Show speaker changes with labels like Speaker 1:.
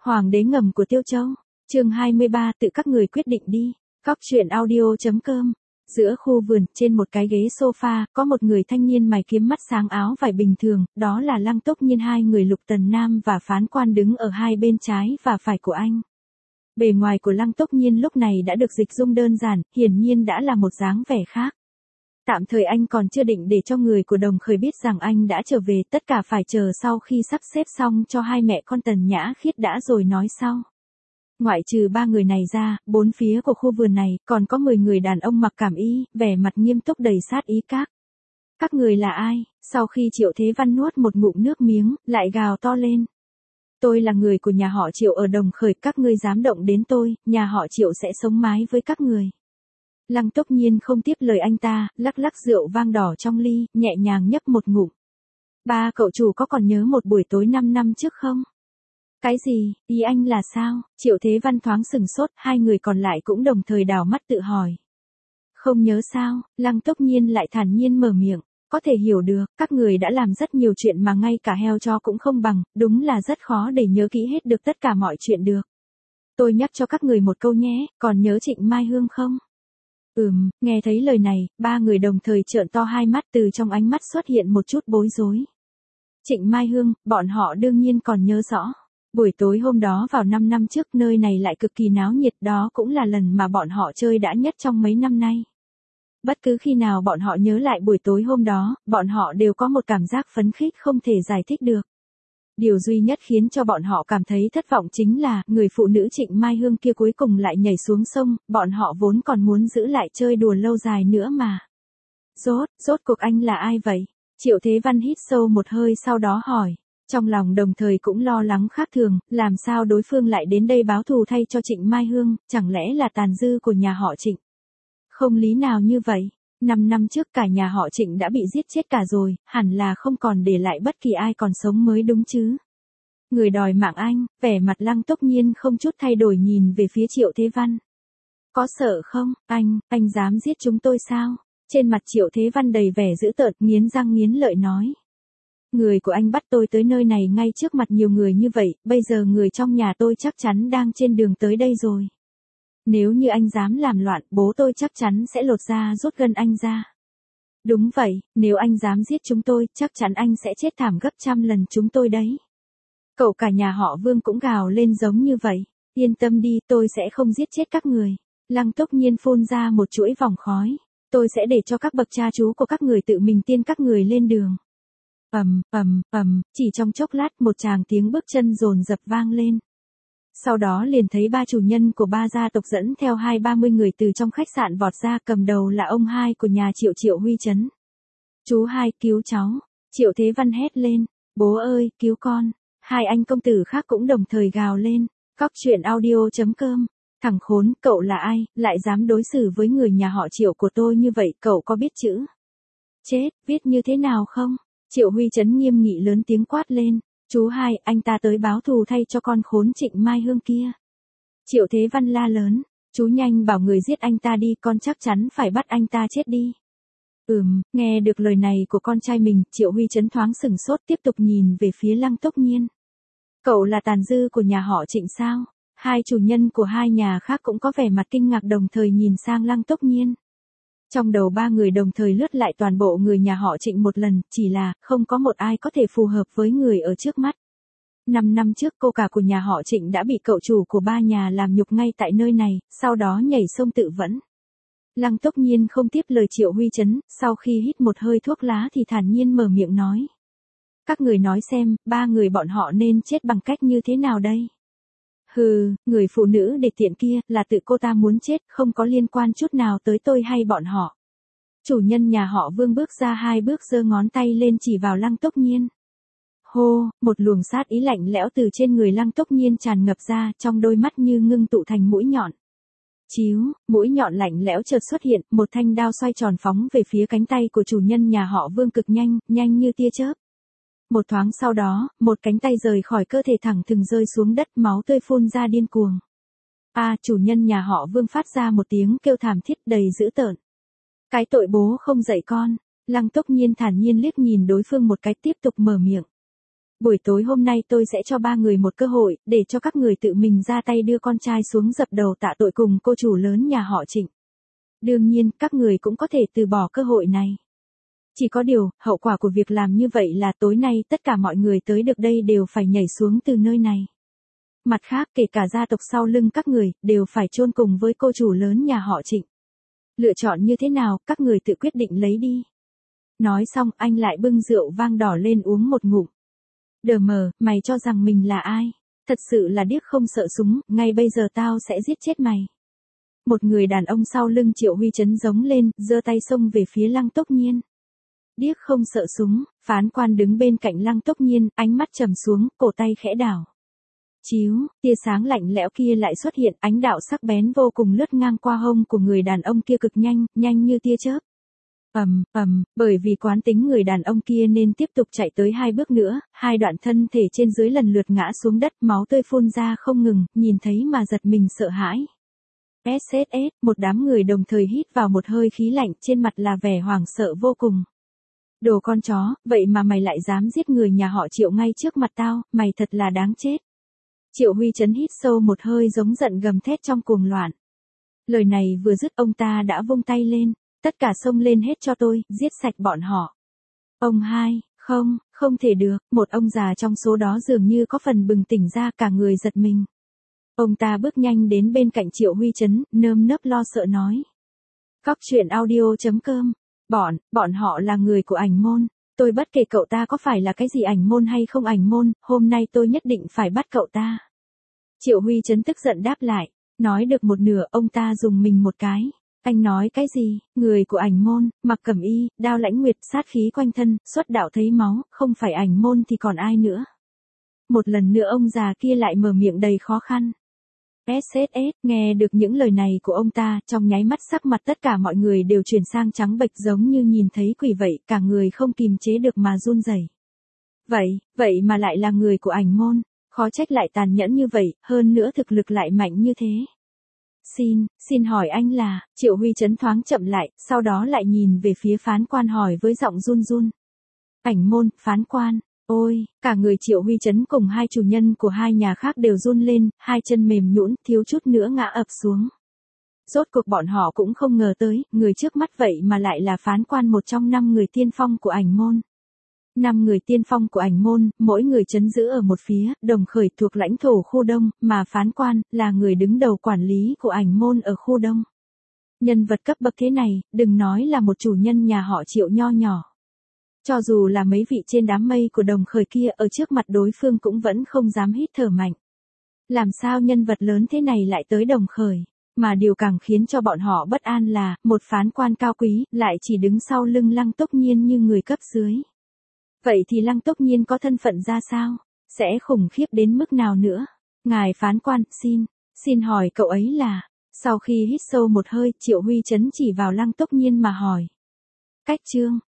Speaker 1: Hoàng đế ngầm của Tiêu Châu. Chương 23, tự các người quyết định đi. Góc truyện audio.com. Giữa khu vườn, trên một cái ghế sofa, có một người thanh niên mày kiếm mắt sáng áo vải bình thường, đó là Lăng Tốc Nhiên. Hai người Lục Tần Nam và Phán Quan đứng ở hai bên trái và phải của anh. Bề ngoài của Lăng Tốc Nhiên lúc này đã được dịch dung đơn giản, hiển nhiên đã là một dáng vẻ khác. Tạm thời anh còn chưa định để cho người của Đồng Khởi biết rằng anh đã trở về, tất cả phải chờ sau khi sắp xếp xong cho hai mẹ con Tần Nhã Khiết đã rồi nói sau. Ngoại trừ ba người này ra, bốn phía của khu vườn này còn có 10 người đàn ông mặc cảm y, vẻ mặt nghiêm túc đầy sát ý Các người là ai? Sau khi Triệu Thế Văn nuốt một ngụm nước miếng, lại gào to lên. Tôi là người của nhà họ Triệu ở Đồng Khởi, các ngươi dám động đến tôi, nhà họ Triệu sẽ sống mái với các người. Lăng Tốc Nhiên không tiếp lời anh ta, lắc lắc rượu vang đỏ trong ly, nhẹ nhàng nhấp một ngụm. Ba cậu chủ có còn nhớ một buổi tối 5 năm trước không? Cái gì, ý anh là sao? Triệu Thế Văn thoáng sừng sốt, hai người còn lại cũng đồng thời đảo mắt tự hỏi. Không nhớ sao? Lăng Tốc Nhiên lại thản nhiên mở miệng. Có thể hiểu được, các người đã làm rất nhiều chuyện mà ngay cả heo cho cũng không bằng, đúng là rất khó để nhớ kỹ hết được tất cả mọi chuyện được. Tôi nhắc cho các người một câu nhé, còn nhớ Trịnh Mai Hương không? Nghe thấy lời này, ba người đồng thời trợn to hai mắt, từ trong ánh mắt xuất hiện một chút bối rối. Trịnh Mai Hương, bọn họ đương nhiên còn nhớ rõ. Buổi tối hôm đó vào 5 năm trước, nơi này lại cực kỳ náo nhiệt, đó cũng là lần mà bọn họ chơi đã nhất trong mấy năm nay. Bất cứ khi nào bọn họ nhớ lại buổi tối hôm đó, bọn họ đều có một cảm giác phấn khích không thể giải thích được. Điều duy nhất khiến cho bọn họ cảm thấy thất vọng chính là, người phụ nữ Trịnh Mai Hương kia cuối cùng lại nhảy xuống sông, bọn họ vốn còn muốn giữ lại chơi đùa lâu dài nữa mà. Rốt cuộc anh là ai vậy? Triệu Thế Văn hít sâu một hơi sau đó hỏi. Trong lòng đồng thời cũng lo lắng khác thường, làm sao đối phương lại đến đây báo thù thay cho Trịnh Mai Hương, chẳng lẽ là tàn dư của nhà họ Trịnh? Không lý nào như vậy. 5 năm trước cả nhà họ Trịnh đã bị giết chết cả rồi, hẳn là không còn để lại bất kỳ ai còn sống mới đúng chứ. Người đòi mạng anh, vẻ mặt Lăng Tốc Nhiên không chút thay đổi nhìn về phía Triệu Thế Văn. Có sợ không, anh dám giết chúng tôi sao? Trên mặt Triệu Thế Văn đầy vẻ dữ tợn, nghiến răng nghiến lợi nói. Người của anh bắt tôi tới nơi này ngay trước mặt nhiều người như vậy, bây giờ người trong nhà tôi chắc chắn đang trên đường tới đây rồi. Nếu như anh dám làm loạn, bố tôi chắc chắn sẽ lột da rút gân anh ra. Đúng vậy, nếu anh dám giết chúng tôi, chắc chắn anh sẽ chết thảm gấp trăm lần chúng tôi đấy. Cậu cả nhà họ Vương cũng gào lên giống như vậy. Yên tâm đi, tôi sẽ không giết chết các người. Lăng Tốc Nhiên phun ra một chuỗi vòng khói. Tôi sẽ để cho các bậc cha chú của các người tự mình tiên các người lên đường. Chỉ trong chốc lát một tràng tiếng bước chân dồn dập vang lên. Sau đó liền thấy ba chủ nhân của ba gia tộc dẫn theo 20-30 người từ trong khách sạn vọt ra, cầm đầu là ông hai của nhà Triệu, Triệu Huy Chấn. Chú hai, cứu cháu. Triệu Thế Văn hét lên. Bố ơi, cứu con. Hai anh công tử khác cũng đồng thời gào lên. Góc truyện audio.com. Thằng khốn, cậu là ai, lại dám đối xử với người nhà họ Triệu của tôi như vậy, cậu có biết chữ chết, viết như thế nào không? Triệu Huy Chấn nghiêm nghị lớn tiếng quát lên. Chú hai, anh ta tới báo thù thay cho con khốn Trịnh Mai Hương kia. Triệu Thế Văn la lớn. Chú nhanh bảo người giết anh ta đi, con chắc chắn phải bắt anh ta chết đi. Nghe được lời này của con trai mình, Triệu Huy Chấn thoáng sừng sốt, tiếp tục nhìn về phía Lăng Tốc Nhiên. Cậu là tàn dư của nhà họ Trịnh sao? Hai chủ nhân của hai nhà khác cũng có vẻ mặt kinh ngạc đồng thời nhìn sang Lăng Tốc Nhiên. Trong đầu ba người đồng thời lướt lại toàn bộ người nhà họ Trịnh một lần, chỉ là, không có một ai có thể phù hợp với người ở trước mắt. 5 năm trước cô cả của nhà họ Trịnh đã bị cậu chủ của ba nhà làm nhục ngay tại nơi này, sau đó nhảy sông tự vẫn. Lăng Tốc Nhiên không tiếp lời Triệu Huy Chấn, sau khi hít một hơi thuốc lá thì thản nhiên mở miệng nói. Các người nói xem, ba người bọn họ nên chết bằng cách như thế nào đây? Người phụ nữ đê tiện kia, là tự cô ta muốn chết, không có liên quan chút nào tới tôi hay bọn họ. Chủ nhân nhà họ Vương bước ra 2 bước giơ ngón tay lên chỉ vào Lăng Tốc Nhiên. Hô, một luồng sát ý lạnh lẽo từ trên người Lăng Tốc Nhiên tràn ngập ra, trong đôi mắt như ngưng tụ thành mũi nhọn. Chíu, mũi nhọn lạnh lẽo chợt xuất hiện, một thanh đao xoay tròn phóng về phía cánh tay của chủ nhân nhà họ Vương cực nhanh, nhanh như tia chớp. Một thoáng sau đó, một cánh tay rời khỏi cơ thể thẳng thừng rơi xuống đất, máu tươi phun ra điên cuồng. Chủ nhân nhà họ Vương phát ra một tiếng kêu thảm thiết đầy dữ tợn. Cái tội bố không dạy con. Lăng Tốc Nhiên thản nhiên liếc nhìn đối phương một cái, tiếp tục mở miệng. Buổi tối hôm nay tôi sẽ cho ba người một cơ hội, để cho các người tự mình ra tay đưa con trai xuống dập đầu tạ tội cùng cô chủ lớn nhà họ Trịnh. Đương nhiên, các người cũng có thể từ bỏ cơ hội này. Chỉ có điều, hậu quả của việc làm như vậy là tối nay tất cả mọi người tới được đây đều phải nhảy xuống từ nơi này. Mặt khác, kể cả gia tộc sau lưng các người, đều phải chôn cùng với cô chủ lớn nhà họ Trịnh. Lựa chọn như thế nào, các người tự quyết định lấy đi. Nói xong, anh lại bưng rượu vang đỏ lên uống một ngụm. Đờ mờ, mày cho rằng mình là ai? Thật sự là điếc không sợ súng, ngay bây giờ tao sẽ giết chết mày. Một người đàn ông sau lưng Triệu Huy Chấn giống lên, giơ tay xông về phía Lăng Tốc Nhiên. Điếc không sợ súng, phán quan đứng bên cạnh Lăng Tốc Nhiên, ánh mắt trầm xuống, cổ tay khẽ đảo. Chiếu, tia sáng lạnh lẽo kia lại xuất hiện, ánh đạo sắc bén vô cùng lướt ngang qua hông của người đàn ông kia cực nhanh, nhanh như tia chớp. Bởi vì quán tính người đàn ông kia nên tiếp tục chạy tới 2 bước nữa, 2 đoạn thân thể trên dưới lần lượt ngã xuống đất, máu tươi phun ra không ngừng, nhìn thấy mà giật mình sợ hãi. SSS, một đám người đồng thời hít vào một hơi khí lạnh, trên mặt là vẻ hoảng sợ vô cùng. Đồ con chó, vậy mà mày lại dám giết người nhà họ Triệu ngay trước mặt tao, mày thật là đáng chết. Triệu Huy Chấn hít sâu một hơi giống giận gầm thét trong cuồng loạn. Lời này vừa dứt ông ta đã vung tay lên, tất cả xông lên hết cho tôi, giết sạch bọn họ. Ông hai, không thể được, một ông già trong số đó dường như có phần bừng tỉnh ra, cả người giật mình. Ông ta bước nhanh đến bên cạnh Triệu Huy Chấn, nơm nớp lo sợ nói. Cóc truyện audio.com, bọn họ là người của ảnh môn, tôi bất kể cậu ta có phải là cái gì ảnh môn hay không ảnh môn, hôm nay tôi nhất định phải bắt cậu ta. Triệu Huy Chấn tức giận đáp lại, nói được một nửa ông ta dùng mình một cái. Anh nói cái gì, người của ảnh môn, mặc cẩm y, đao lãnh nguyệt, sát khí quanh thân, xuất đạo thấy máu, không phải ảnh môn thì còn ai nữa. Một lần nữa ông già kia lại mở miệng đầy khó khăn. SSS, nghe được những lời này của ông ta, trong nháy mắt sắc mặt tất cả mọi người đều chuyển sang trắng bệch giống như nhìn thấy quỷ vậy, cả người không kìm chế được mà run rẩy. Vậy mà lại là người của ảnh môn, khó trách lại tàn nhẫn như vậy, hơn nữa thực lực lại mạnh như thế. Xin hỏi anh là, Triệu Huy Chấn thoáng chậm lại, sau đó lại nhìn về phía phán quan hỏi với giọng run run. Ảnh môn, phán quan, ôi, cả người Triệu Huy Chấn cùng 2 chủ nhân của 2 nhà khác đều run lên, 2 chân mềm nhũn, thiếu chút nữa ngã ập xuống. Rốt cuộc bọn họ cũng không ngờ tới, người trước mắt vậy mà lại là phán quan, một trong 5 người tiên phong của ảnh môn. 5 người tiên phong của ảnh môn, mỗi người trấn giữ ở một phía, Đồng Khởi thuộc lãnh thổ khu Đông, mà phán quan, là người đứng đầu quản lý của ảnh môn ở khu Đông. Nhân vật cấp bậc thế này, đừng nói là một chủ nhân nhà họ Triệu nho nhỏ. Cho dù là mấy vị trên đám mây của Đồng Khởi kia ở trước mặt đối phương cũng vẫn không dám hít thở mạnh. Làm sao nhân vật lớn thế này lại tới Đồng Khởi? Mà điều càng khiến cho bọn họ bất an là, một phán quan cao quý, lại chỉ đứng sau lưng Lăng Tốc Nhiên như người cấp dưới. Vậy thì Lăng Tốc Nhiên có thân phận ra sao? Sẽ khủng khiếp đến mức nào nữa? Ngài phán quan, xin hỏi cậu ấy là... Sau khi hít sâu một hơi, Triệu Huy Chấn chỉ vào Lăng Tốc Nhiên mà hỏi. Cách chương,